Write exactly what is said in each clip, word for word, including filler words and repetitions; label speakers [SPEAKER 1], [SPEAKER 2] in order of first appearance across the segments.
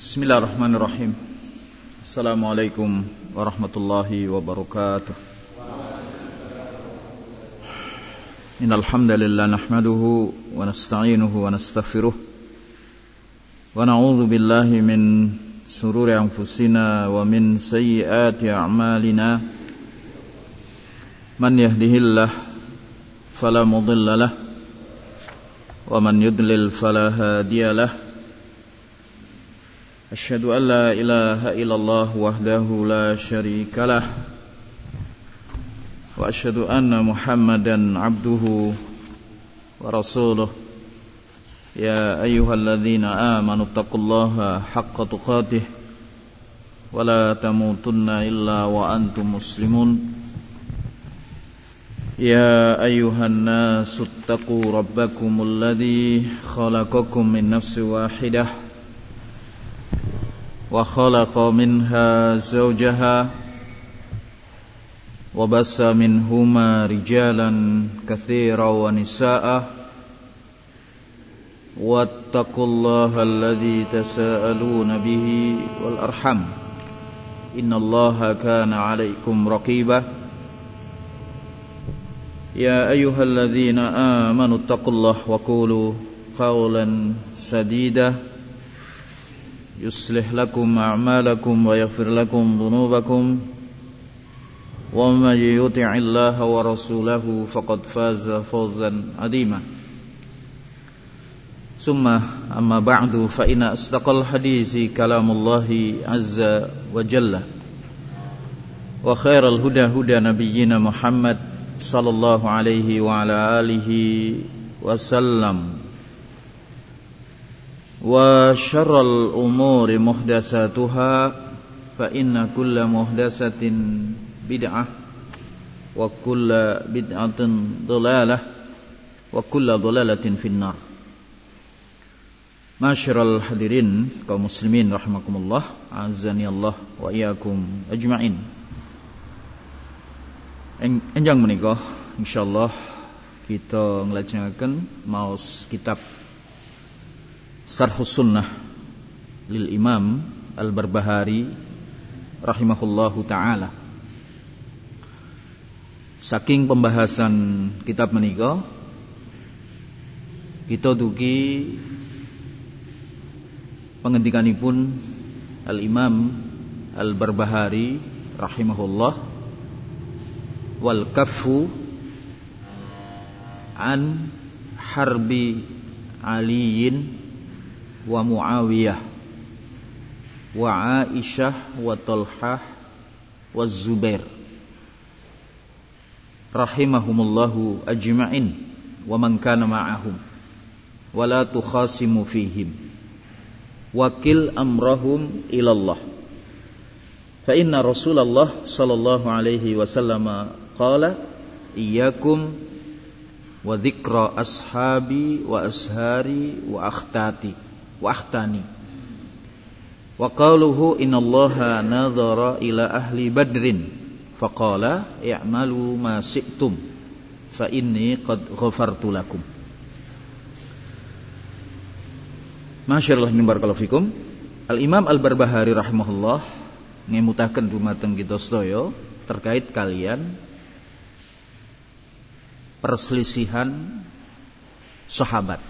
[SPEAKER 1] Bismillahirrahmanirrahim. Assalamualaikum warahmatullahi wabarakatuh. Innal hamdalillah nahmaduhu wa nasta'inuhu wa nastaghfiruh wa na'udzu billahi min shururi anfusina wa min sayyiati a'malina. Man yahdihillahu fala mudilla lahu wa man yudlil fala hadiya lahu. Asyhadu an la ilaha illallah wahdahu la syarika lah wa asyhadu anna Muhammadan abduhu wa rasuluh. Ya ayyuhalladzina amanu taqullaha haqqa tuqatih wa la tamutunna illa wa antum muslimun. Ya ayyuhan nasu taqu rabbakumul ladzi khalaqakum min nafsin wahidah wa khalaqa minha zawjaha wa bassa minhuma rijalan katsiran wa nisaa'a wattaqullaha alladzi tasaaluna bihi wal arham innallaha kana 'alaikum raqiba. Ya ayyuhalladzina amanu taqullaha wa qulu qawlan sadida yuslih lakum a'malakum wa yaghfir lakum dhunubakum wa may yuti'illaha wa rasulahu faqad faza fawzan 'azima. Summa amma ba'du fa inna asdaqal hadisi kalamullahi azza wa jalla wa khairal huda huda nabiyyina Muhammad sallallahu alaihi wa ala alihi wasallam wa syarrul umuri muhdatsatuha fa inna kulla muhdatsatin bid'ah wa kulla bid'atin dhalalah wa kulla dhalalatin finnar. Masyiral hadirin kaum muslimin rahimakumullah, azani Allah wa iyyakum ajmain. Enjang menika insyaallah kita nglajengaken maos kitab Syarhus Sunnah lil Imam Al-Barbahari rahimahullahu taala. Saking pembahasan kitab menika kita dugi pengendikanipun Al-Imam Al-Barbahari rahimahullah, wal kaffu an harbi aliyin wa Muawiyah wa Aisyah wa Talhah wa Zubair rahimahumullahu ajma'in wa man kana ma'ahum wa la tukhasimu fihim wakil amrahum ilallah fa inna Rasulullah sallallahu alaihi wasallam qala iyyakum wa dzikra ashabi wa ashari wa akhtati wa akhtani wa qaluhu innallaha nadhara ila ahli badrin faqala i'malu ma syi'tum fa inni qad ghafartu lakum. Masyaallah min barakallahu fikum. Al-Imam Al-Barbahari rahimahullah ngemutaken dumateng kita sedaya terkait kalian perselisihan sahabat.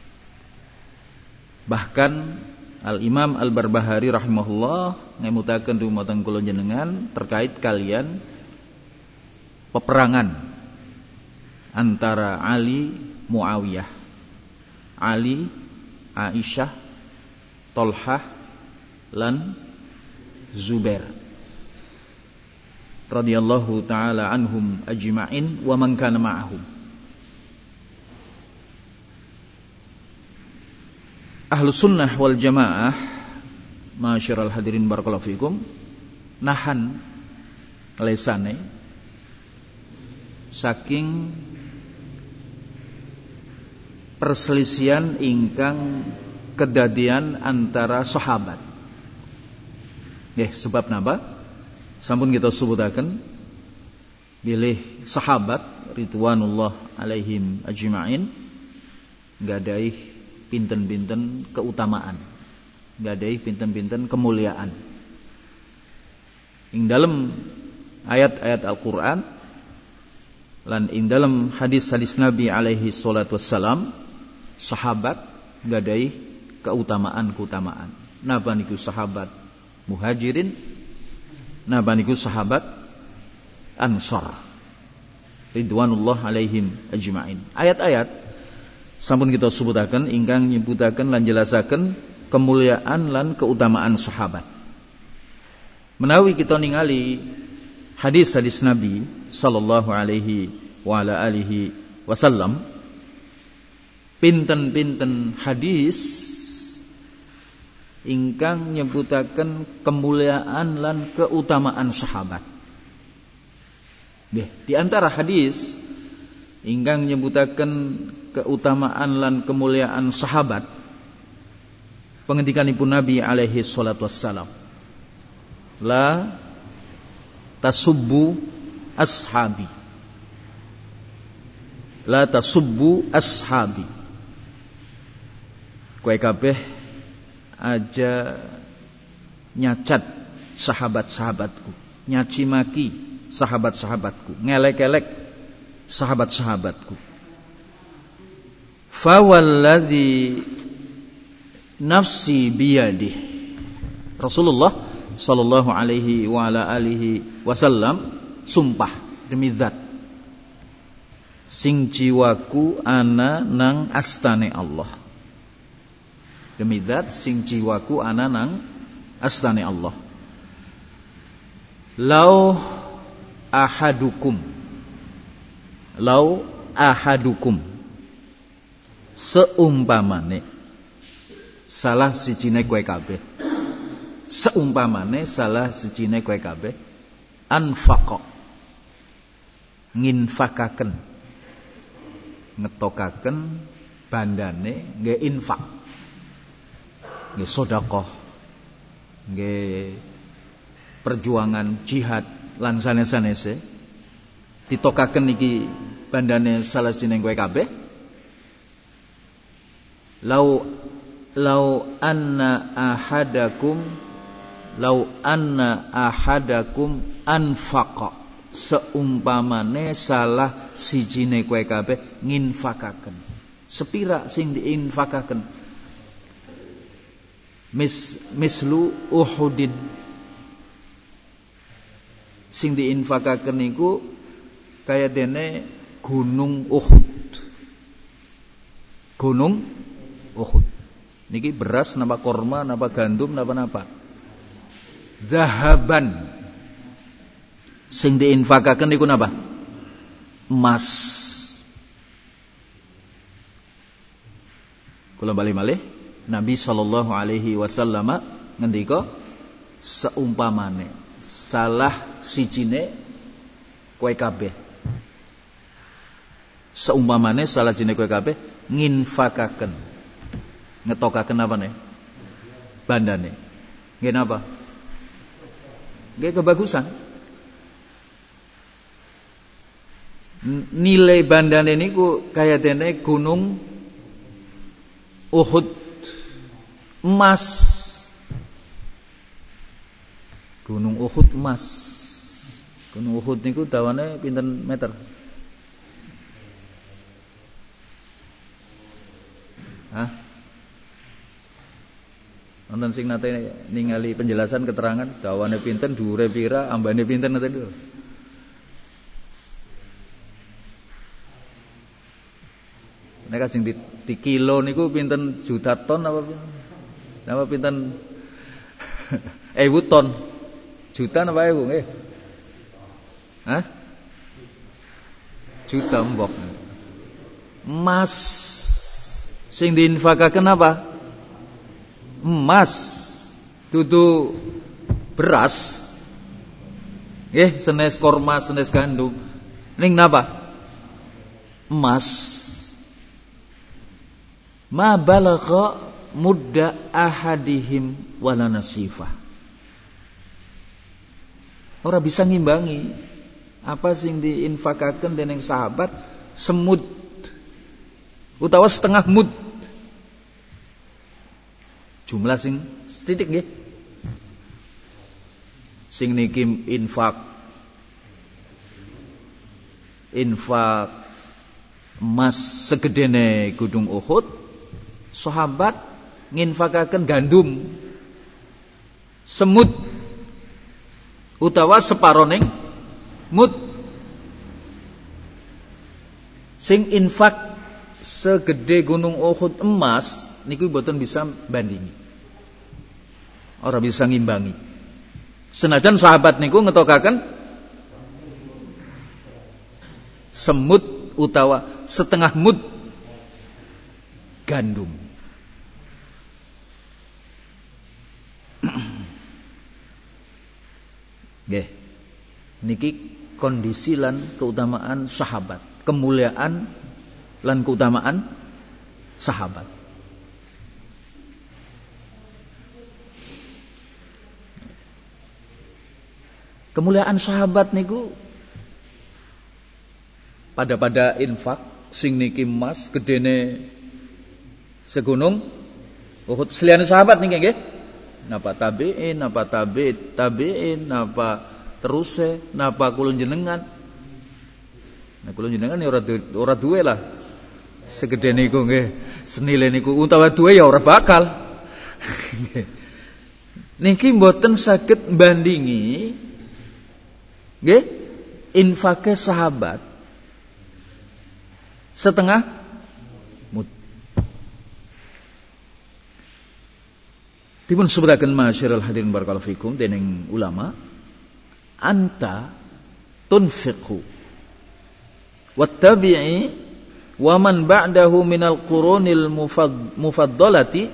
[SPEAKER 1] Bahkan Al-Imam Al-Barbahari rahimahullah ngemutaken dumateng kula jenengan terkait kalian peperangan antara Ali Muawiyah, Ali Aisyah, Talhah lan Zubair radhiyallahu taala anhum ajma'in wa man kana ma'ahum. Ahlus sunnah wal jamaah, masyiral hadirin barakallahu fikum, nahan lesane saking perselisihan ingkang kedadian antara sahabat. Nggih, sebab napa? Sampun kita sebutaken bilih sahabat ridwanullah alaihim ajma'in nggadhahi pinten-pinten keutamaan. nggadahi pinten-pinten kemuliaan. Ing dalam ayat-ayat Al-Qur'an lan ing dalam hadis-hadis Nabi alaihi salatu wassalam, sahabat nggadahi keutamaan-keutamaan. Napa niku sahabat Muhajirin, napa niku sahabat Ansar ridwanullah alaihim ajma'in. Ayat-ayat sampun kita sebutaken ingkang nyebutaken lan jelasaken kemuliaan lan keutamaan sahabat. Menawi kita ningali hadis-hadis Nabi sallallahu alaihi wa ala alihi wasallam, pinten-pinten hadis ingkang nyebutaken kemuliaan lan keutamaan sahabat. Nggih, di antara hadis ingkang nyebutaken keutamaan lan kemuliaan sahabat, pengendikanipun Nabi alaihi salatu wassalam, la tasubbu ashabi, la tasubbu ashabi, kowe kabeh aja nyacat sahabat-sahabatku, nyaci maki sahabat-sahabatku, ngelek-elek sahabat-sahabatku. Fawalladzi nafsi biyadih, Rasulullah sallallahu alaihi wa ala alihi wasallam sumpah demi zat sing jiwaku ana nang astane Allah. Demi zat sing jiwaku ana nang astane Allah. Lau ahadukum, lau ahadukum, seumpamane salah sijine kowe kabeh, seumpamane salah sijine kowe kabeh, anfaqa, nginfakaken, ngetokaken bandane nggih infak, nggih sedekah, nggih perjuangan jihad lan sanes-sanese, ditokaken iki bandane salah sijine kowe kabeh. Lau lau anna ahadakum lau anna ahadakum anfaqa, seumpamane salah sijine kowe kabeh nginfakaken. Sepira sing diinfakaken? Mis mislu Uhudin, sing diinfakaken niku kaya dene gunung Uhud. Gunung Uhud niki beras napa korma napa gandum napa napa, zahaban, sing diinfakaken niku napa? Emas. Kula bali malih, Nabi sallallahu alaihi wasallam ngendika seumpamane salah sijine kowe kabeh, seumpamane salah sijine kowe kabeh nginfakaken, ngetokaken apa nih? Bandane. Nggih napa? Nggih kebagusan. Nilai bandane niku kaya dene gunung Uhud, emas. Gunung Uhud emas. Gunung Uhud niku dawane pinten meter? Hah? Wonten sing nate ningali penjelasan keterangan dawane pinten, dhuwure pira, ambane pinten nate lho. Nek sing di, di kilo niku pinten juta ton apa pinten? Apa pinten ewu ton? Juta apa ewu nggih? Hah? Juta mbok. Emas sing diinfakaken apa? Emas, dudu beras. Nggih, senes korma, senes gandum. Ning napa? Emas. Ma balagha mudda ahadihim wala nasifah. Ora bisa ngimbangi apa sing diinfakaken dening sahabat semut utawa setengah mud. Jumlah sing Setitik nggih. Sing niki infak infak emas segedene gunung Uhud, sahabat nginfakaken gandum semut utawa separoning mud. Sing infak segede gunung Uhud emas niku mboten bisa bandingi, ora bisa ngimbangi. Senajan sahabat niku ngetokaken semut utawa setengah mud gandum. Nggih. Niki kondisi lan keutamaan sahabat, kemuliaan lan keutamaan sahabat. Kemuliaan sahabat niku pada-pada infak sing niki emas gedene segunung Uhud seliyane sahabat niki nggih. Napa tabi'in, napa tabi'it, tabi'in, napa teruse, napa kula jenengan. Nah kula jenengan ya ora ora duwe lah segede niku nggih. Senile niku utawa duwe ya ora bakal. Niki mboten saged bandingi nggih infake sahabat setengah mud. Dipun sebutaken masyarul hadirin barakallahu fikum dening ulama, anta tunfiqu wattabi'i wa man ba'dahu minal qurunil mufaddalati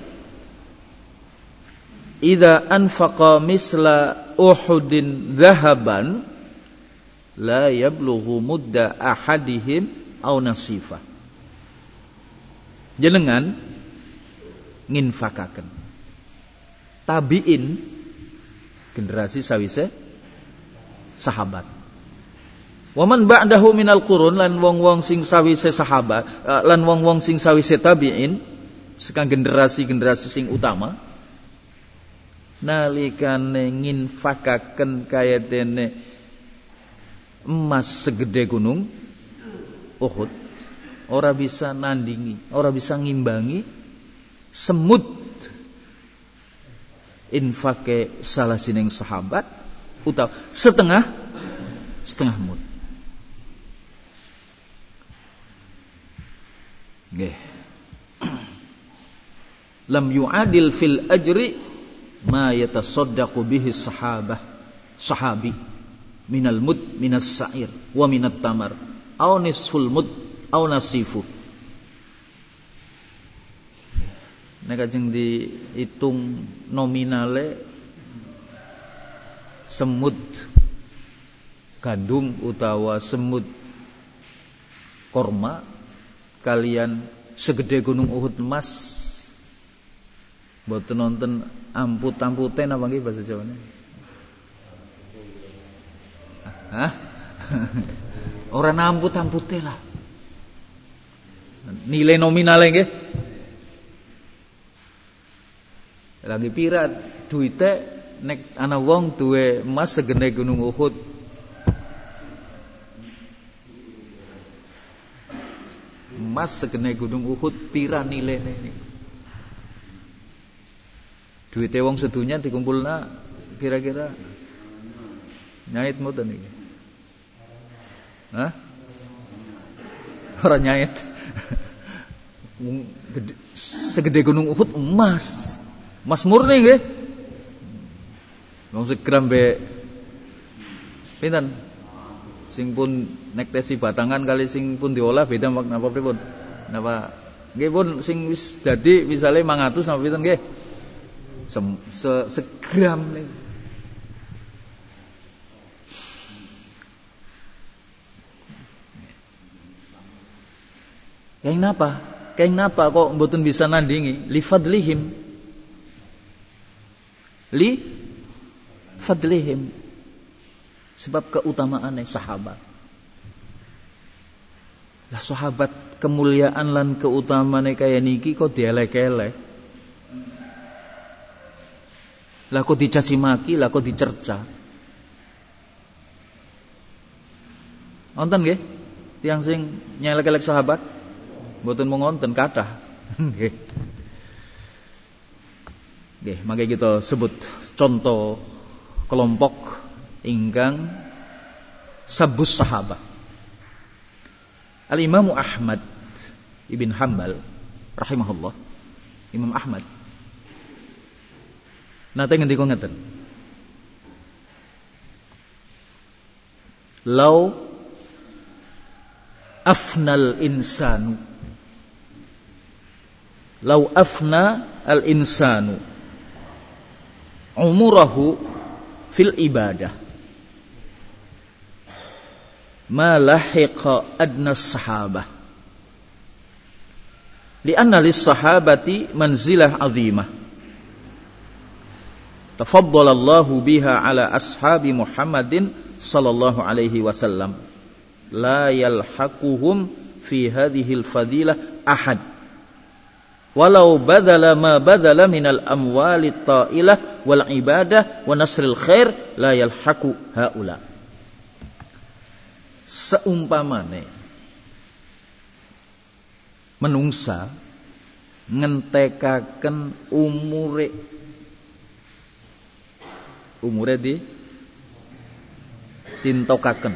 [SPEAKER 1] idza anfaqa misla uhudin dhahaban la yablughu mudda ahadihim au nasifa. Jenengan nginfakaken tabiin generasi sawise sahabat. Waman ba'dahu minal qurun lan wong-wong sing sawise sahabat lan wong-wong sing sawise tabiin sekang generasi-generasi sing utama nalikane nginfakaken kaya dene emas segede gunung Uhud ora bisa nandingi, ora bisa ngimbangi semut infake salah sining sahabat utawa setengah setengah mud. Nggih. Lam yu'adil fil ajri ma yatasaddaqu bihi sahabah sahabi minal mud minas sa'ir wa minat tamar au nisful mud au nasifu. Nek ajeng diitung nominale semut gandum utawa semut korma kalian segede gunung Uhud emas mboten nonton amput-amputen apa nggih bahasa Jawane? Hah? Ora namput-ampute lah. Nilai nominale nggih. Lagi pira duite nek ana wong duwe emas segede gunung Uhud. Emas segede gunung Uhud pira nilene niku? Duite wong sedunya dikumpulna kira-kira nyait mboten iki? Hah? Ora nyait. Segede gunung Uhud emas. Mas murni nggih. Wong segram be pinten? Sing pun nek tesi batangan kali sing pun diolah beda napa pripun? Napa nggih pun sing wis dadi misale lima ratus napa pinten nggih? Se segram nih. Kayak napa? Kayak napa kok mboten bisa nandingi li fadlihim? Li fadlihim, sebab keutamaane sahabat. Lah sahabat kemuliaan lan keutamaane kaya niki kok dielek-elek. Lah kok dicaci maki, lah kok dicerca. Wonten nggih tiyang sing nyelek-elek sahabat? Mboten mung wonten kathah. Nggih. Nggih, mangke kita sebut contoh kelompok ingkang sabus sahabat. Al-Imam Ahmad Ibn Hanbal rahimahullah. Imam Ahmad nate ngendika ngeten. Lau afnal insanu Lau afna al-insanu umurahu fil ibadah ma lahiqa adna sahabah lianna lis-sahabati manzilah azimah tafaddala Allahu biha ala ashabi Muhammadin sallallahu alaihi wasallam la yalhaquhum fi hadhil fadilah ahad walau badala ma badala minal amwali ta'ilah wal ibadah wa nasril khair la yalhaqu haula. Seumpamane menungsa ngentekaken umure umure di tintokaken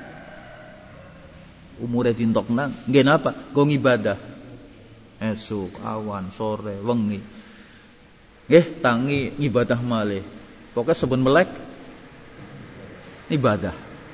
[SPEAKER 1] umure tintokna nggih napa go ngibadah esuk awan sore wengi nggih tangi ngibadah malih pokoke saben melek ibadah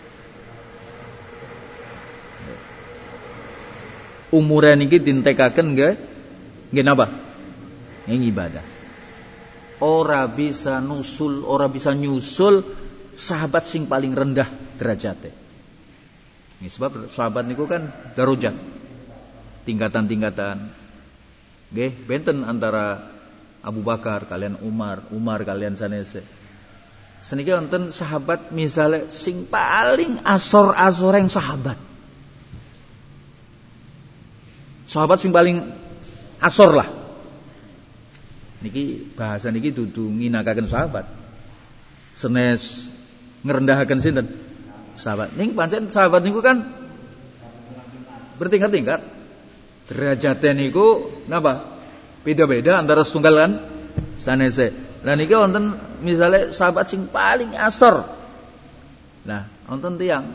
[SPEAKER 1] umure niki dintekaken nggih nggih napa nggih ibadah ora bisa nusul ora bisa nyusul sahabat sing paling rendah derajate nggih sebab sahabat niku kan darajat tingkatan-tingkatan nggih benten antara Abu Bakar kalian Umar Umar kalian sanese seniki wonten sahabat misale sing paling asor-asoreng sahabat sahabat sing paling asor lah niki bahasa niki dudu nginakaken sahabat senes ngerendahaken sinten sahabat ning pancen sahabat niku kan bertingkat-tingkat derajate niku napa beda-beda antara setunggal kan sanese lah niki wonten misale sahabat sing paling asor nah wonten tiyang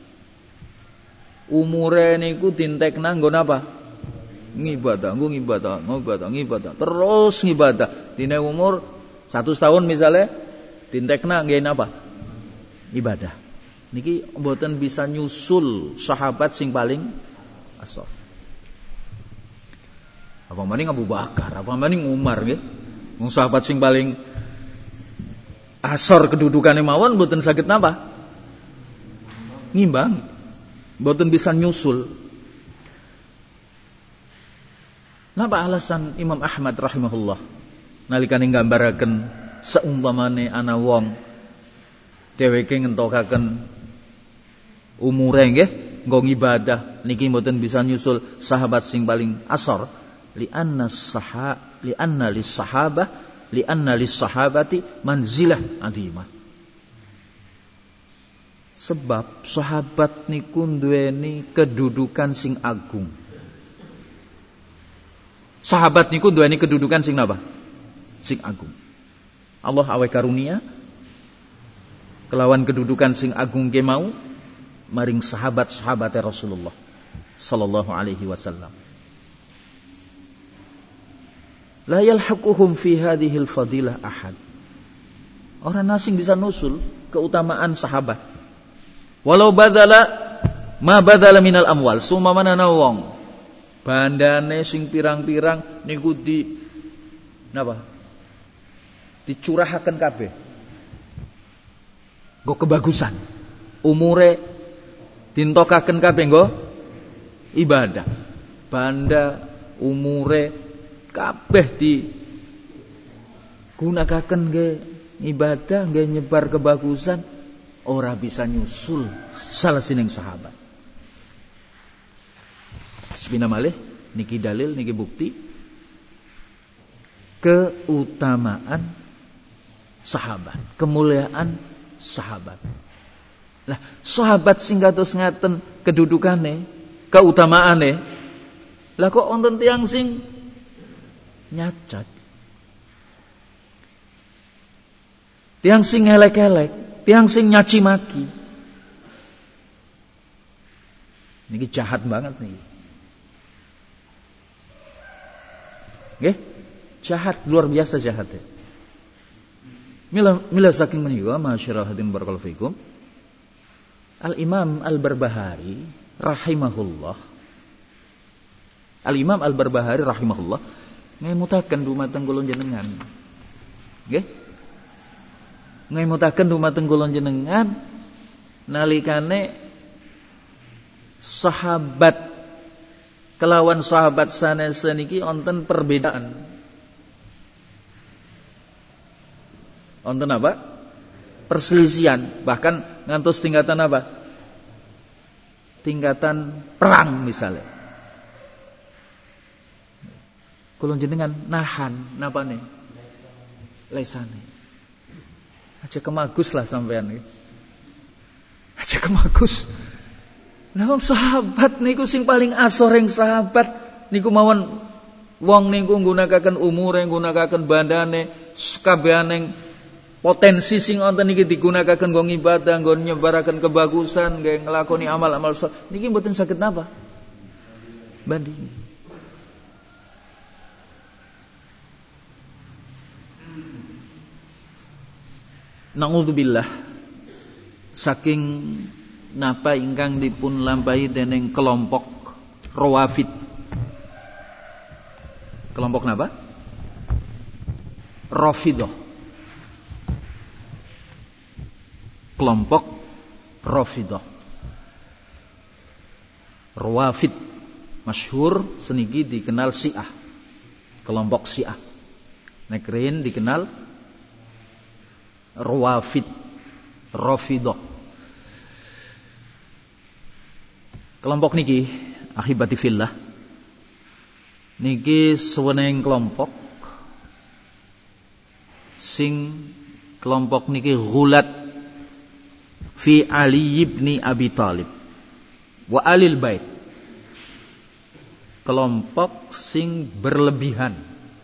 [SPEAKER 1] umure niku dintekna nggo napa ngibadah, nggo ngibadah, ngibadah, ngibadah, terus ngibadah. Dina umur satu tahun misalnya, dintekna nggih napa? Ibadah. Niki mboten bisa nyusul sahabat sing paling asor. Apa maning Abu Bakar, apa maning Umar nggih. Wong sahabat sing paling asor kedudukane mawon mboten saged napa? Ngimbang. Mboten bisa nyusul. Napa alasan Imam Ahmad rahimahullah nalikane nggambaraken seumpamane ana wong dheweke ngentokaken umure nggih nggo ngibadah niki mboten bisa nyusul sahabat sing paling asor li anna sahha li anna lis sahabah li anna lis sahabati manzilah adimah sebab sahabat niku duweni kedudukan sing agung. Sahabat niku duweni kedudukan sing napa? Sing agung. Allah awe karunia kelawan kedudukan sing agung ke mau maring sahabat-sahabate Rasulullah sallallahu alaihi wasallam. La yalhaquhum fi hadhil fadilah ahad. Orang asing bisa nusul keutamaan sahabat. Walau badala ma badala minal amwal, sumamana wong bandane sing pirang-pirang niku di napa? Dicurahaken kabeh. Nggo kebagusan. Umure dintokaken kabeh nggo ibadah. Banda umure kabeh di gunakaken nggih ibadah nggih nyebar kebagusan ora bisa nyusul salah sining sahabat. Sepina malih niki dalil niki bukti keutamaan sahabat, kemuliaan sahabat. Lah, sahabat sing kados ngaten kedudukane, keutamaane. Lah kok wonten tiyang sing nyacat. Tiyang sing elek-elek, tiyang sing nyaci maki. Niki jahat banget nih. Nggih? Jahat, luar biasa jahatnya. Mila mila saking menika masyaallah hadirin barakallahu fikum. Al-Imam Al-Barbahari rahimahullah. Al-Imam Al-Barbahari rahimahullah ngemutaken dumateng kula jenengan. Nggih? Ngemutaken dumateng kula jenengan nalikane sahabat kelawan sahabat sanes niki wonten perbedaan. Wonten apa? Perselisihan, bahkan ngantos tingkatan apa? Tingkatan perang misalnya. Kula jenengan nahan napane? Lesane. Aja kemagus lah sampean iki. Aja kemagus. Lah wong sahabat niku sing paling asoreng sahabat niku mawon wong niku nggunakaken umure, nggunakaken bandane, kabehane potensi sing wonten niki digunakaken nggo ibadah, nggo nyebaraken kebagusan, nggih nglakoni amal-amal saleh. Niki mboten saged napa? Banding. Naudzubillah saking napa ingkang dipun lampahi dening kelompok Rawafid. Kelompok napa? Rafidah. Kelompok Rafidah. Rawafid masyhur seniki dikenal Syiah. Kelompok Syiah. Nekrin dikenal Rawafid, Rafidah. Kelompok niki ahibati fillah niki seweneng kelompok sing kelompok niki ghulat fi Ali ibn Abi Thalib wa alil bait. Kelompok sing berlebihan.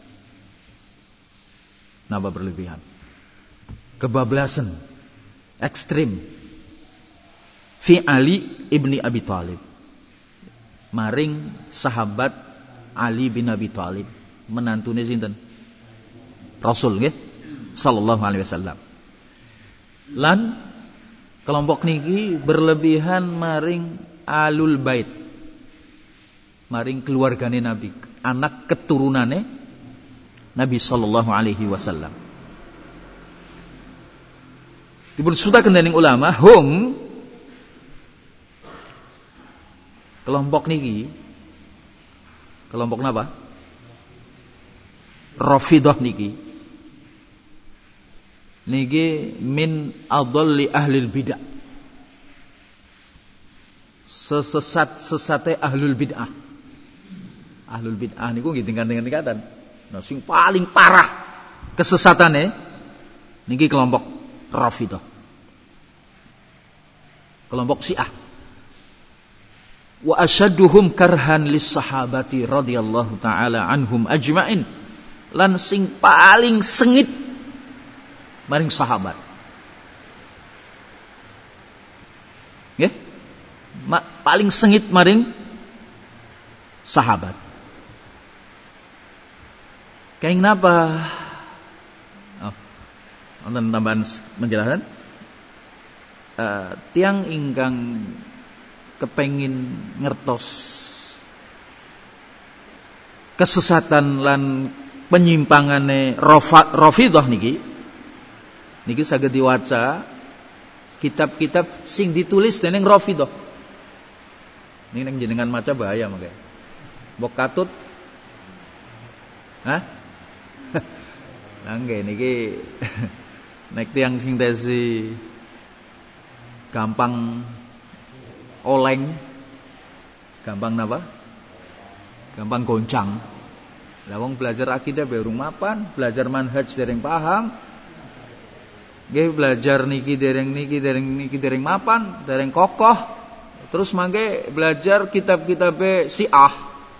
[SPEAKER 1] Napa berlebihan? Kebablasan ekstrim fi Ali ibn Abi Thalib, maring sahabat Ali bin Abi Thalib, menantune sinten? Rasul nggih sallallahu alaihi wasallam. Lan kelompok niki berlebihan maring alul bait, maring keluargane Nabi, anak keturunane Nabi sallallahu alaihi wasallam. Dipun sutaken dening ulama, hum kelompok niki, kelompok napa? Rafidah niki niki min adalli ahlil bid'ah, sesesat-sesate ahlul bid'ah. Ahlul bid'ah niku nggih tingkat-tingkatan. Nah sing paling parah kesesatane niki kelompok Rafidah. Kelompok Syiah. Wa asyadduhum karhan lis sahabati radhiyallahu taala anhum ajmain. Lan sing paling sengit maring sahabat. Nggih? Ma- paling sengit maring sahabat. Kaing napa? Oh, wonten tambahan menjelaskan. Uh, tiang ingkang kepengin ngertos kesesatan lan penyimpangane Rafidah niki niki saged diwaca kitab-kitab sing ditulis dening Rafidah. Niki nek jenengan maca bahaya mangke. Mbok katut. Hah? Lah nggih niki nek tiyang sing tesi gampang oleng, gampang napa? Gampang goncang. Lah wong belajar akidah bae urung mapan, belajar manhaj dereng paham. nggih belajar niki dereng niki dereng niki dereng mapan, dereng kokoh. Terus mangke belajar kitab-kitab Syiah.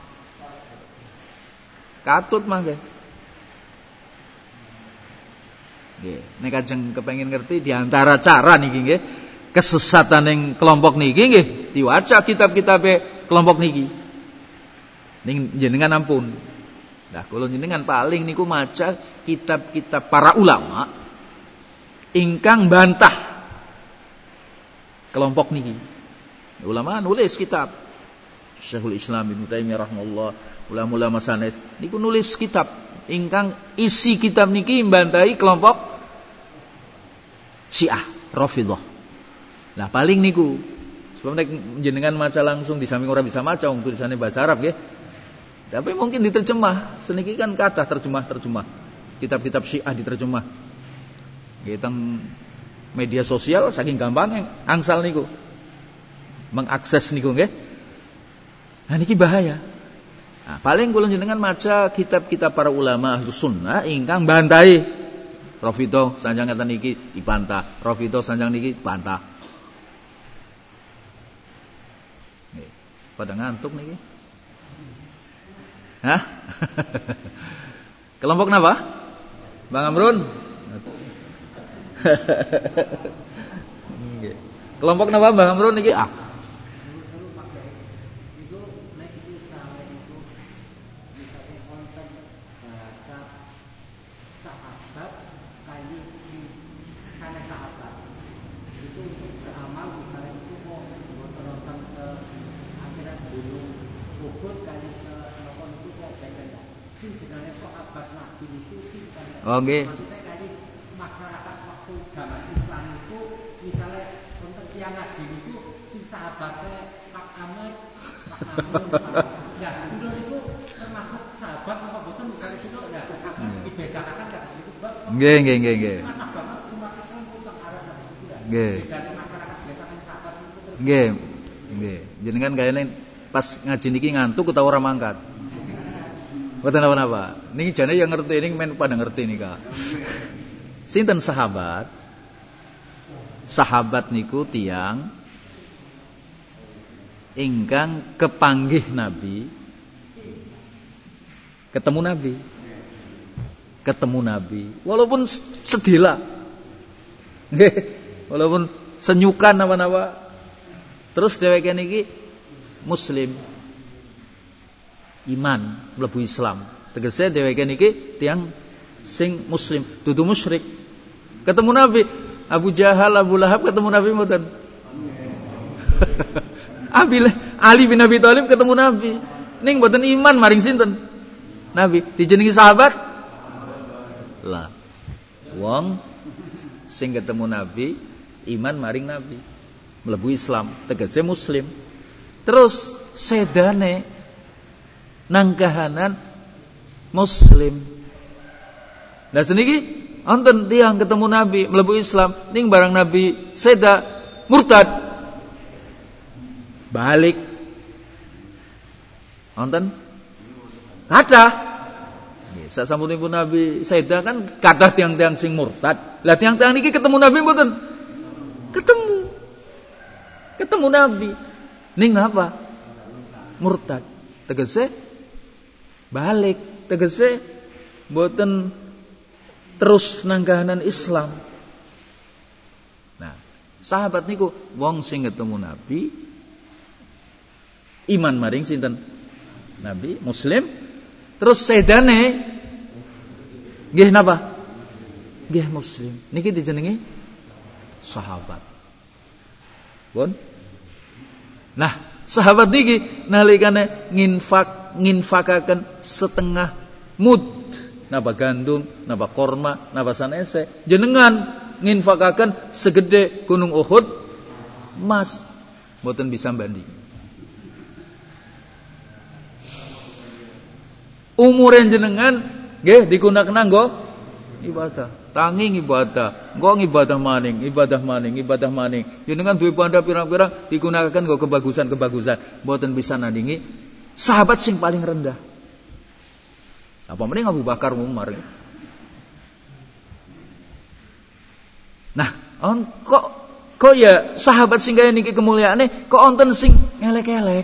[SPEAKER 1] Katut mangke. Nggih, nek ajeng kepengin ngerti di antara cara niki nggih kesesatan ning kelompok niki nggih diwaca kitab-kitab kelompok niki. Ning jenengan ampun. Nah, kula jenengan paling niku maca kitab-kitab para ulama ingkang bantah kelompok niki. Ulama nulis kitab. Syekhul Islam Ibnu Taimiyah rahimahullah, ulama-ulama sanes niku nulis kitab ingkang isi kitab niki mbantahi kelompok Syiah, Rafidhah. Nah, paling niku sebab nek jenengan maca langsung di samping ora bisa maca wong tulisane bahasa Arab nggih. Tapi mungkin diterjemah. Seniki kan kathah terjemah-terjemah. Kitab-kitab Syiah diterjemah. Nggih teng media sosial saking gampang angsal niku. Mengakses niku nggih. Nah niki bahaya. Nah, paling kula jenengan maca kitab-kitab para ulama Ahlus Sunnah ingkang bantahi Rafidhah sanjang ngeten niki dibantah, Rafidhah sanjang niki dibantah. Nggih. Pada ngantuk niki. Hah? Kelompok napa? Bang Amrun? Kelompok napa Bang Amrun niki? Ah. Oke.
[SPEAKER 2] Masyarakat waktu zaman Islam itu misalnya untuk yang ngaji itu si sahabatnya Pak Ahmad, Pak Ahmad, ya itu itu termasuk sahabat apa betul misalnya itu ya akan dibedakan kan itu sebab.
[SPEAKER 1] Nggih nggih nggih nggih.
[SPEAKER 2] Anak banget umat Islam itu arah dari situ ya.
[SPEAKER 1] Nggih.
[SPEAKER 2] Dari masyarakat biasa kan sahabat itu.
[SPEAKER 1] Nggih. Nggih. Jenengan kayane pas ngaji niki ngantuk utawa ora mangkat. Mboten napa-napa. Niki jane yang ngerti ini men pada ngerti nika. Sinten sahabat? Sahabat niku tiyang ingkang kepanggih Nabi, ketemu Nabi. Ketemu Nabi, walaupun sedila. Nggih, walaupun senyukan napa-napa. Terus dheweke niki muslim. Iman mlebu Islam. Tegese dheweke niki tiyang sing muslim, dudu musyrik. Ketemu Nabi, Abu Jahal, Abu Lahab ketemu Nabi mboten? Ali bin Abi Thalib ketemu Nabi. Ning mboten iman maring sinten? Nabi. Dijenengi sahabat? Lah. Wong sing ketemu Nabi, iman maring Nabi. Mlebu Islam, tegese muslim. Terus sedane nang kahanan muslim. Nah seniki wonten tiyang ketemu Nabi mlebu Islam ning barang Nabi seda murtad balik. Wonten kathah. Nggih, sasampunipun Nabi seda kan kathah tiyang-tiyang sing murtad. Lah tiyang-tiyang niki ketemu Nabi mboten? Ketemu. Ketemu Nabi. Ning napa? Murtad. Tegese balik, tegese mboten terus nang kahanan Islam. Nah, sahabat niku wong sing ketemu Nabi iman maring sinten? Nabi, muslim. Terus sedane nggih napa? Nggih muslim. Niki dijenengi sahabat. Pun. Nah, sahabat niki nalikane nginfak nginfakaken setengah mud napa gandum, napa korma, napa sanese, jenengan nginfakaken segede gunung Uhud emas, mboten bisa banding. Umuren jenengan nggih digunakan nggo ibadah, tangi ibadah, engko ibadah maning, ibadah maning, ibadah maning. Jenengan duwe panda pirang-pirang digunakan nggo kebagusan-kebagusan, mboten bisa nandingi sahabat sing paling rendah. Apa mending Abu Bakar Umar. Nah, on, kok kok ya sahabat sing kaya niki kemuliaane kok wonten sing elek-elek.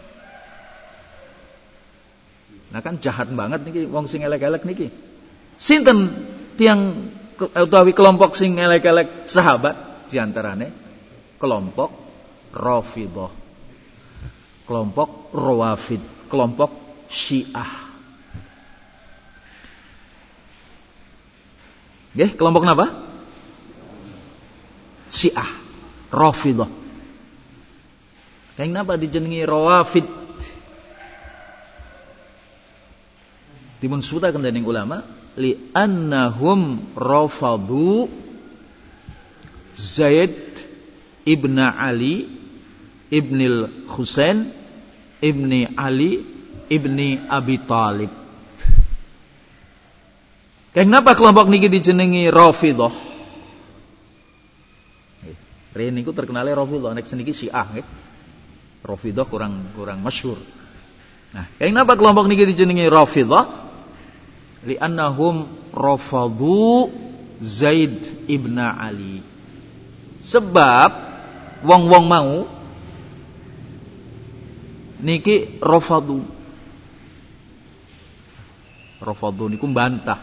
[SPEAKER 1] Nah kan jahat banget niki wong sing elek-elek niki. Sinten tiang utawi kelompok sing elek-elek sahabat diantarane kelompok Rafidhah, kelompok Rawafid, kelompok Syiah. Nggih, kelompok napa? Syiah, Rafidhah. Kayak napa dijenengi Rawafid? Dipun sebutaken dening ulama li annahum rafadu Zaid ibn Ali ibnil Husain ibni Ali ibni Abi Thalib. Kenapa kelompok niki dijenengi Rafidhah? Rene niku terkenale Rafidhah, nek seniki Syiah nggih. Rafidhah kurang kurang masyhur. Nah, kenapa kelompok niki dijenengi Rafidhah? Li'annahum rafadu Zaid ibn Ali. Sebab wong-wong mau niki rafadu. Rafadu niku bantah.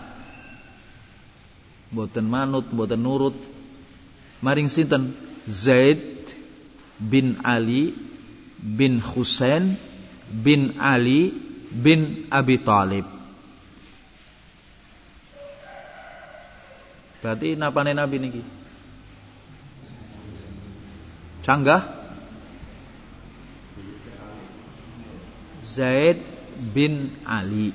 [SPEAKER 1] Mboten manut, mboten nurut maring sinten? Zaid bin Ali bin Husain bin Ali bin Abi Thalib. Berarti napane Nabi niki? Canggah Zaid bin Ali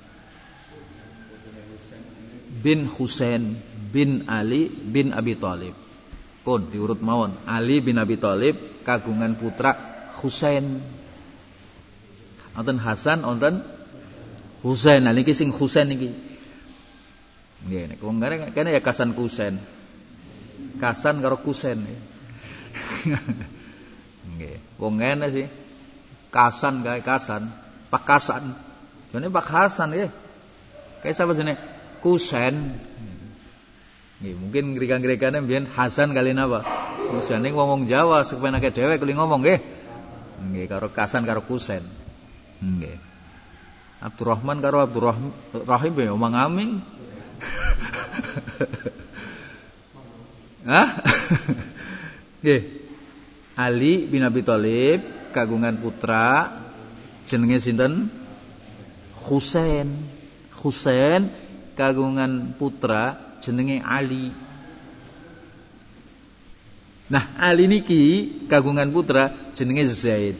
[SPEAKER 1] bin Husain bin Ali bin Abi Thalib. Pun diurut mawon. Ali bin Abi Thalib kagungan putra Husain. Wonten Hasan, wonten Husain. Nah niki sing Husain niki. Nggih nek wong kene kene ya Kasan Kusen. Kasan karo Kusen. Nggih. Wong ngene sih. Kasan kae Kasan, Pak Kasan. Jane Pak Hasan nggih. Kae sapa jenenge? Kusen. Nggih, mungkin ngrikan-ngrikane mbiyen Hasan kali napa? Kusane wong Jawa sepenake dhewe kuli ngomong nggih. Nggih, karo Kasan karo Kusen. Nggih. Abdurrahman karo Abdurrahim ya omong aming. Hah? Nggih. Ali bin Abi Thalib kagungan putra jenenge sinten? Husain. Husain kagungan putra jenenge Ali. Nah, Ali niki kagungan putra jenenge Zaid.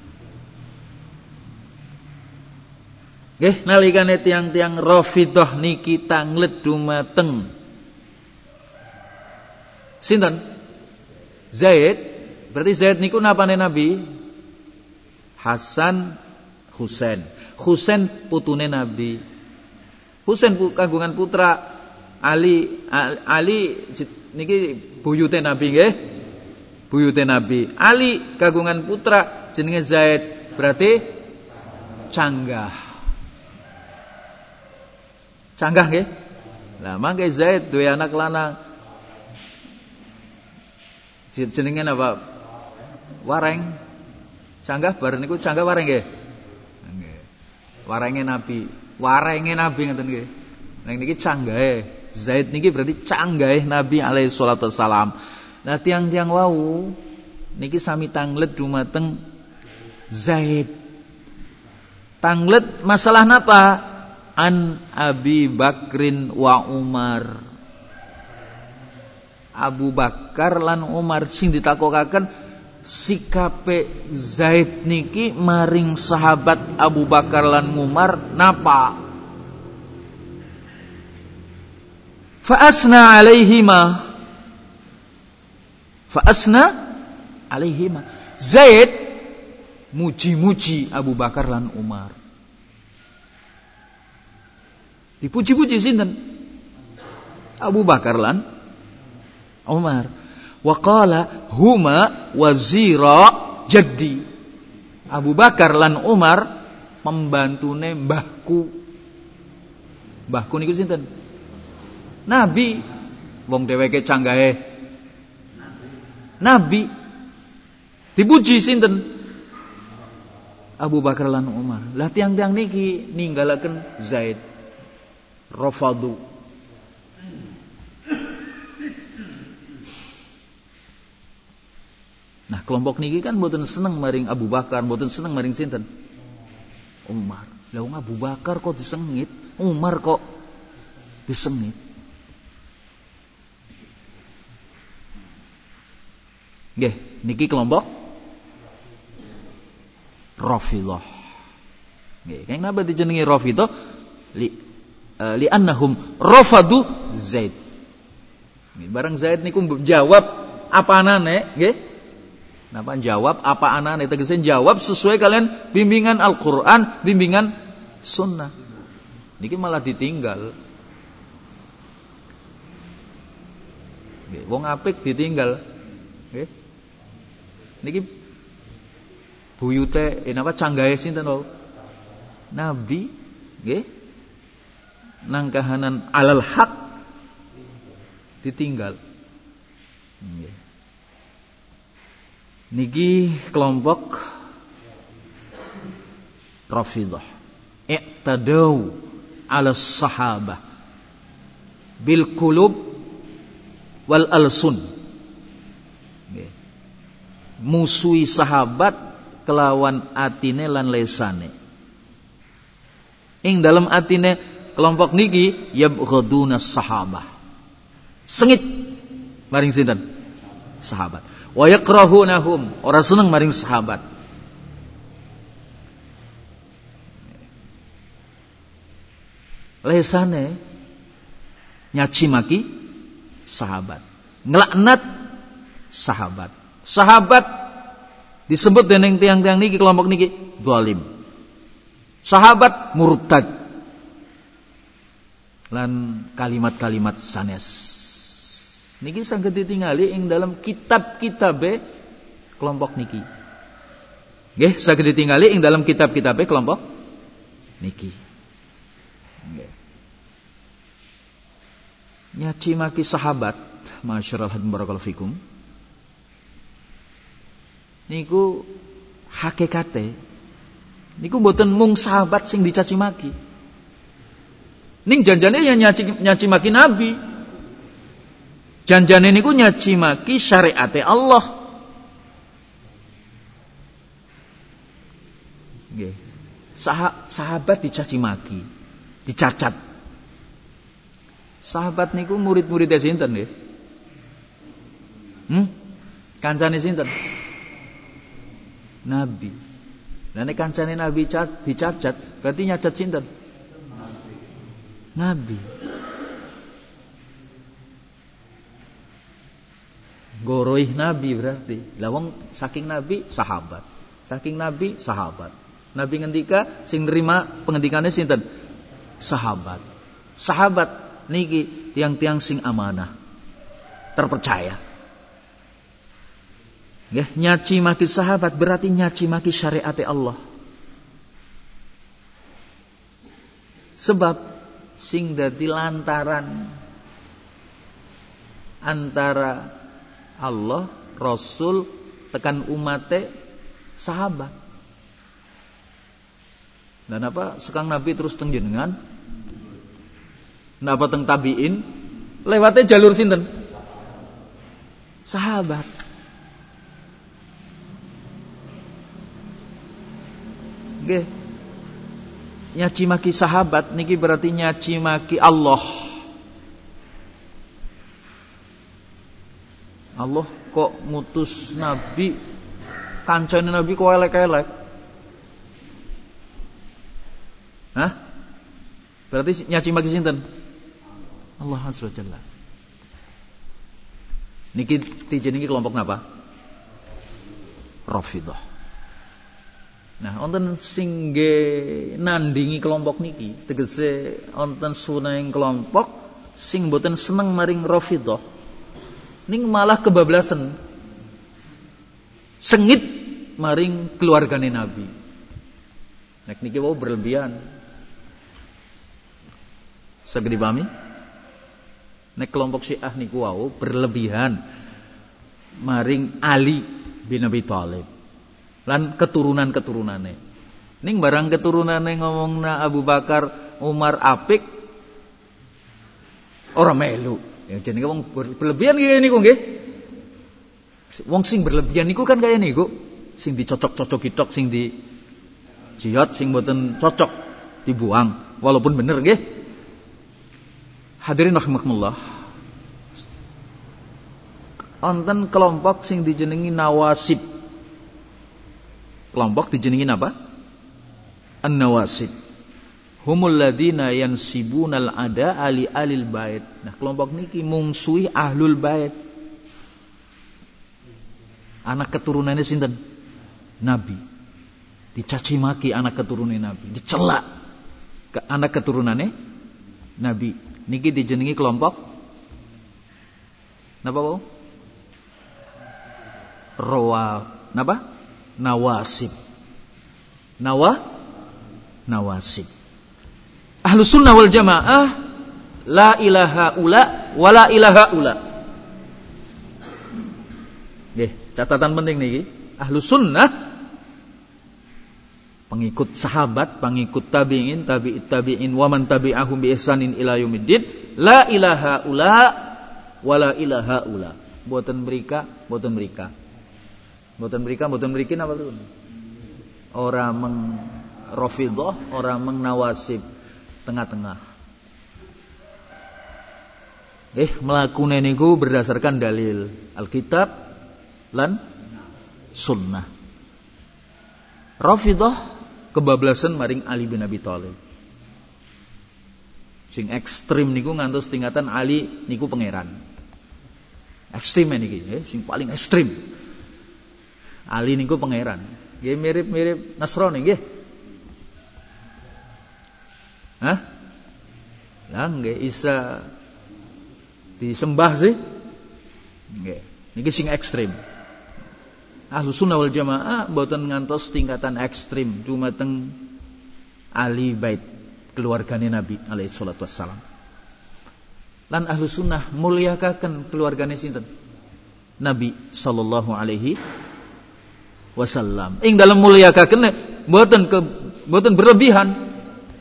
[SPEAKER 1] Nggih, nalikane tiang-tiang Rafidhah niki tanglet dumateng sinten? Zaid. Berarti Zaid niku napane Nabi? Hasan Husain. Husain putune Nabi. Husain kagungan putra Ali. Ali niki buyute Nabi nggih. Buyute Nabi. Ali kagungan putra jenenge Zaid. Berarti canggah. Canggah nggih. Lah mangke Zaid duwe anak lanang. Jenenge napa? Wareng. Canggah bar niku canggah wareng nggih. Nggih. Warenge Nabi. Warenge Nabi ngoten nggih. Nek niki canggahe. Zaid niki berarti canggahe Nabi alaihi salatu wassalam. Nah tiang-tiang wau niki sami tanglet dumateng Zaid. Tanglet masalah napa? An Abi Bakrin wa Umar. Abu Bakar lan Umar sing ditakokaken sikape Zaid niki maring sahabat Abu Bakar lan Umar napa? Fa asna alaihima. Fa asna alaihima. Zaid muji-muji Abu Bakar lan Umar. Dipuji-puji sinten? Abu Bakar lan Umar. Wa qala huma wazira jaddi. Abu Bakar lan Umar pembantune mbahku. Mbahku niku sinten? Nabi. Wong dheweke canggahe Nabi dipuji sinten? Abu Bakar lan Umar. Lah tiang-tiang niki ninggalaken Zaid. Rafadu. Nah, kelompok niki kan mboten seneng maring Abu Bakar, mboten seneng maring sinten? Umar. Lah wong Abu Bakar kok disengit, Umar kok disengit. Nggih, niki kelompok Rafidhah. Nggih, kang napa dijenengi Rafidhah? Li uh, li annahum rafadu Zaid. Nggih, bareng Zaid niku jawab apa anane, nggih? Napa jawab apa anane? Tegese jawab sesuai kalian bimbingan Al-Qur'an, bimbingan Sunnah. Niki malah ditinggal. Nggih, wong apik ditinggal. Nggih. Niki buyute eh, napa canggahe sinten wau? Nabi nggih. Nang kahanan alal haq ditinggal. Nggih. Niki kelompok Rafidhah. I'tadau 'ala sahabah bil qulub wal alsun. Nggih. Musuhi sahabat kelawan atine lan lesane. Ing dalam atine kelompok niki yabghaduna sahabah. Sengit maring sinten? Sahabat. Wa yakrahunahum, ora seneng maring sahabat. Lesane nyaci maki sahabat, ngelaknat sahabat. Sahabat disebut dening tiang-tiang niki kelompok niki zalim. Sahabat murtad. Lan kalimat-kalimat sanes. Niki saged ditingali ing dalam kitab-kitabe kelompok niki. Nggih, saged ditingali ing dalam kitab-kitabe kelompok niki. Nggih. Nyaci maki sahabat, masyaallah barakallahu fikum. Niku hakikate niku mboten mung sahabat sing dicaci maki. Ning janjane ya nyaci nyaci maki Nabi. Janjane niku nyaci maki syariate Allah. Nggih. Sah- sahabat dicaci maki, dicacat. Sahabat niku murid-muridé sinten nggih? Hmm? Kancane sinten? Nabi. Lah nek kancane Nabi dicacat, berarti nyacat sinten? Nabi. Goroih Nabi berarti. Lah wong saking Nabi sahabat. Saking Nabi sahabat. Nabi ngendika sing nerima pengendikane sinten? Sahabat. Sahabat niki tiang-tiang sing amanah. Terpercaya. Nggih, nyaci maki sahabat berarti nyaci maki syariat Allah. Sebab sing dadi lantaran antara Allah, Rasul tekan umate sahabat. Dan apa sekang Nabi terus teng jenengan? Napa teng tabiin? Lewatnya jalur sinten? Sahabat. Nggih. Nyaci maki sahabat niki berarti nyaci maki Allah. Allah kok ngutus Nabi, kancane Nabi kok elek-elek. Hah? Berarti nyaci maki sinten? Allah Azza wa Jalla. Niki dijenengi kelompok napa? Rafidhah. Nah, wonten sing nggih nandingi kelompok niki, tegese wonten sunahing kelompok sing mboten seneng maring Rafidhah. Ning malah kebablasan. Sengit maring keluargane Nabi. Nek niki wau berlebihan. Saged dipahami? Nek kelompok Syiah niku wau berlebihan. maring Ali bin Abi Thalib lan keturunan-keturunane. Ning barang keturunane ngomongna Abu Bakar, Umar apik ora melu. Ya jenenge wong berlebihan kaya niku nggih. Wong sing berlebihan niku kan kaya niku, sing dicocok-cocoki tok, sing di jihad, sing mboten cocok dibuang walaupun bener nggih. Hadirin rahimakumullah. Wonten kelompok sing dijenengi nawasib. Kelompok dijenengi apa? An-nawasib. Humul ladzina yansibunal ada ali alil bait. Nah, kelompok niki mungsuhi ahlul bait. Anak keturunannya sinten? Nabi. Dicaci maki anak keturunan Nabi, dicela ke anak keturunannya Nabi. Niki dijenengi kelompok napa, Bu? Rawa, napa? Nawasib. Nawa nawasib. Ahlus sunnah wal jamaah la ilaha ula wa la ilaha ula. Nggih, catatan penting niki. Ahlus sunnah pengikut sahabat, pengikut tabi'in, tabi'it tabi'in wa man tabi'ahum bi ihsanin ila yaumiddin, la ilaha ula wa la ilaha ula. Boten mereka, boten mereka. Boten mereka, boten merikin apa itu? Ora meng Rafidhah, ora meng Nawasib, tengah-tengah. Eh, melakune niku berdasarkan dalil Alkitab lan sunnah. Rafidhah kebablasan maring Ali bin Abi Thalib. Sing ekstrim niku ngantos tingkatan Ali niku pangeran. Ekstrim niki, eh, sing paling ekstrim. Ali niku pangeran. Nggih mirip-mirip Nasrani nggih. Hah? Lah nggih Isa disembah sih. Nggih. Niki sing ekstrim. Ahlus sunnah wal jamaah boten ngantos tingkatan ekstrim, cuma teng Ali bait keluargane Nabi alaihi salatu wassalam. Lan ahlus sunnah mulyakaken keluargane sinten? Nabi sallallahu alaihi wasallam. Ing dalam mulyakaken boten ke boten berlebihan.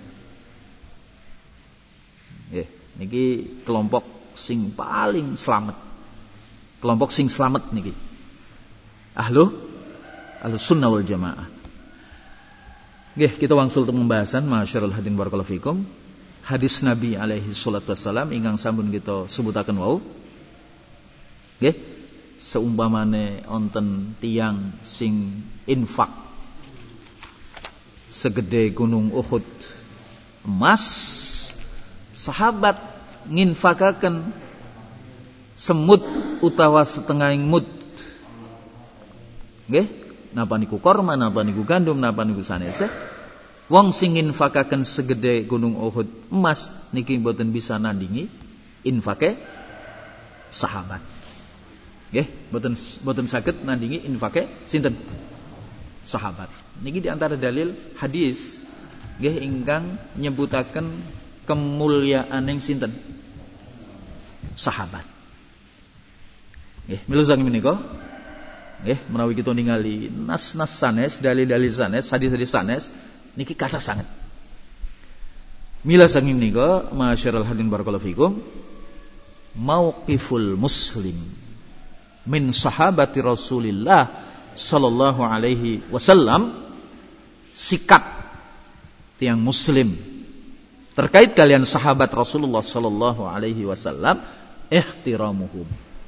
[SPEAKER 1] Nggih, niki kelompok sing paling selamat. Kelompok sing selamat niki. Ahlu Ahlus sunnah wal jamaah. Nggih, kita wangsul untuk pembahasan masyarul hadirin barakallahu fikum. Hadis Nabi alaihi salatu wassalam ingkang sampun kita sebutaken wau. Nggih, seumpamane onten tiang sing infak segede gunung Uhud emas, sahabat nginfakaken semut utawa setengah mud. Nggih, napa niku korma, napa niku gandum, napa niku sanese. Wong sing nginfakaken segede gunung Uhud emas niki mboten bisa nandingi infake sahabat. Nggih, mboten mboten saged nandingi infake sinten? Sahabat. Niki di antara dalil hadis nggih ingkang nyebutaken kemuliaaning sinten? Sahabat. Nggih, miluzang menika nggih menawi kita ningali nas-nas sanes, dalil-dalil sanes, hadis-hadis sanes niki kathah sanget. Mila saking menika masyarul hadirin barakallahu fikum, mauqiful muslim min sahabati Rasulillah sallallahu alaihi wasallam, sikap tiang muslim terkait kalian sahabat Rasulullah sallallahu alaihi wasallam, ihtiramuhum,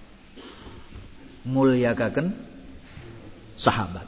[SPEAKER 1] mulyakaken sahabat.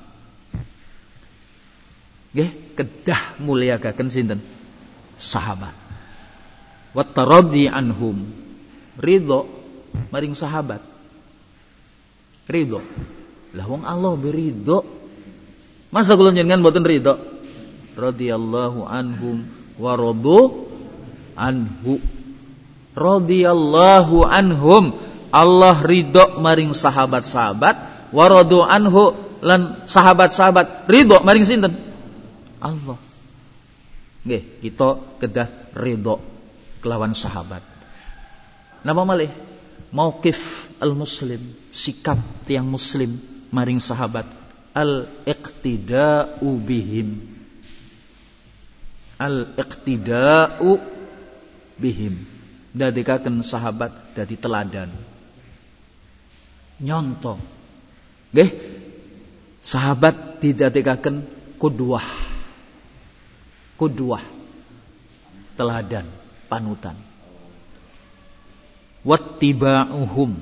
[SPEAKER 1] Nggih, kedah mulyakaken sinten? Sahabat. Wa taraddi anhum, ridho maring sahabat. Ridho. Lah wong Allah beridho, masa kula njenengan mboten ridho? Radhiyallahu anhum wa radu anhu. Radhiyallahu anhum, Allah ridho maring sahabat-sahabat, wa radu anhu, lan sahabat-sahabat ridho maring sinten? Allah. Nggih, kita kedah ridho kelawan sahabat. Napa malih? Mauqif al-muslim, sikap tiang muslim maring sahabat, al-iqtida'u bihim. Al-iqtida'u bihim. Dadekaken sahabat dadi teladan. Nyontoh. Nggih. Sahabat didadekaken qudwah. Qudwah. Teladan, panutan. Wattiba'uhum.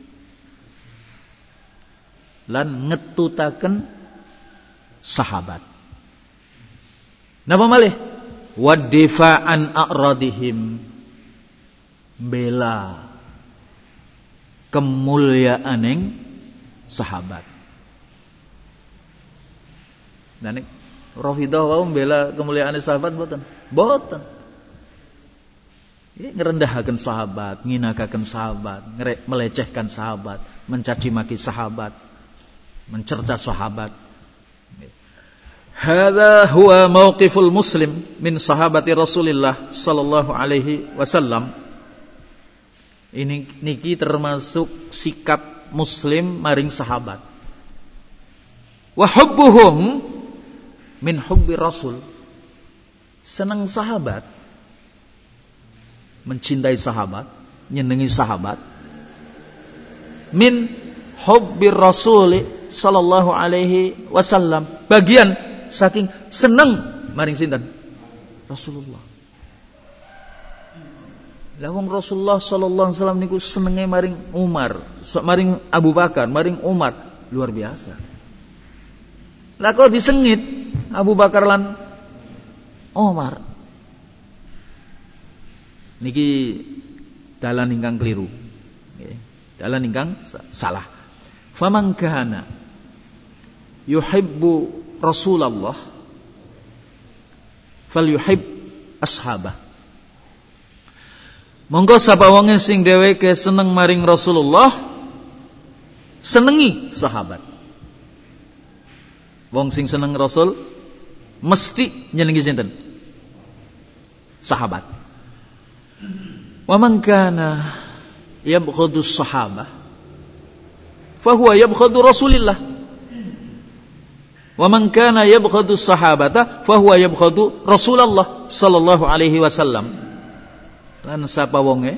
[SPEAKER 1] Lan ngetutaken sahabat. Napa malih? Waddifa'an a'radihim. Bela kemuliaaning sahabat. Nah nek Rafidah wau bela kemuliaan sahabat mboten? Mboten. Iki ngerendahaken sahabat, nginakaken sahabat, melecehkan sahabat, mencaci maki sahabat, mencerca sahabat. Hadza huwa mauqiful muslim min sahabati Rasulillah sallallahu alaihi wasallam. Ini niki termasuk sikap muslim maring sahabat. Wa hubbuhum min hubbi Rasul. Senang sahabat, mencintai sahabat, nyenengi sahabat, min hubbi Rasul sallallahu alaihi wasallam. Bagian saking seneng maring sinten? Rasulullah. Lah wong Rasulullah sallallahu alaihi wasallam niku senenge maring Umar, maring Abu Bakar, maring Umar, luar biasa. Lah kok disengit Abu Bakar lan Umar. Niki dalan ingkang keliru. Nggih, dalan ingkang salah. Faman kana yuhibbu Rasulullah falyuhib ashabah. Monggo sapa wong sing dheweke seneng maring Rasulullah, senengi sahabat. Wong sing seneng Rasul mesti nyenengi sinten? Sahabat. Wa man kana yabghadu sahabah fa huwa yabghadu Rasulillah. Wa man kana yabghadu sahabata fa huwa yabghadu Rasulullah sallallahu alaihi wasallam. Lan sapa wonge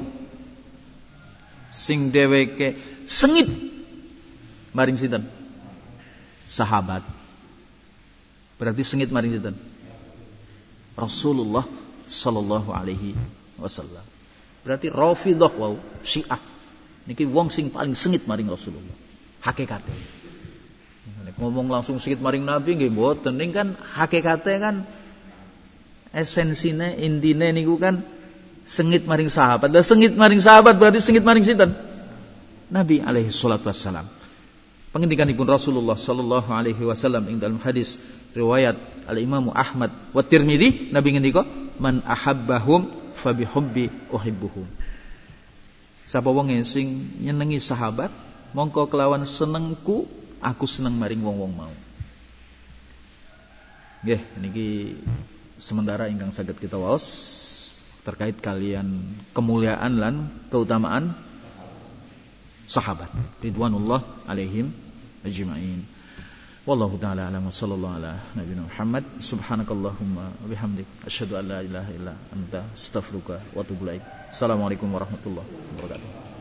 [SPEAKER 1] sing dheweke sengit maring sinten? Sahabat. Berarti sengit maring sinten? Rasulullah sallallahu alaihi wasallam. Berarti Rafidhah wau, Syiah. Niki wong sing paling sengit maring Rasulullah. Hakikate. Nek ngomong langsung sengit maring Nabi nggih mboten, ning kan hakikate kan esensine, intine niku kan sengit maring sahabat. Lah sengit maring sahabat berarti sengit maring sinten? Nabi alaihi salatu wassalam. Pengendikanipun Rasulullah sallallahu alaihi wasallam ing dalam hadis riwayat Al-Imam Ahmad wa Tirmidzi, Nabi ngendika, "Man ahabbahum fa bihubbi uhibbuhum." Sapa wong sing nyenengi sahabat, mongko kelawan senengku aku seneng maring wong-wong mau. Nggih, niki sementara ingkang saged kita waos terkait kalian kemuliaan lan keutamaan sahabat ridwanullah alaihim ajma'in. Wallahu taala alam, sallallahu ala nabiyina Muhammad. Subhanakallahumma wa bihamdik asyhadu an la ilaha illa anta astaghfiruka wa atubu ilaik. Assalamualaikum warahmatullahi wabarakatuh.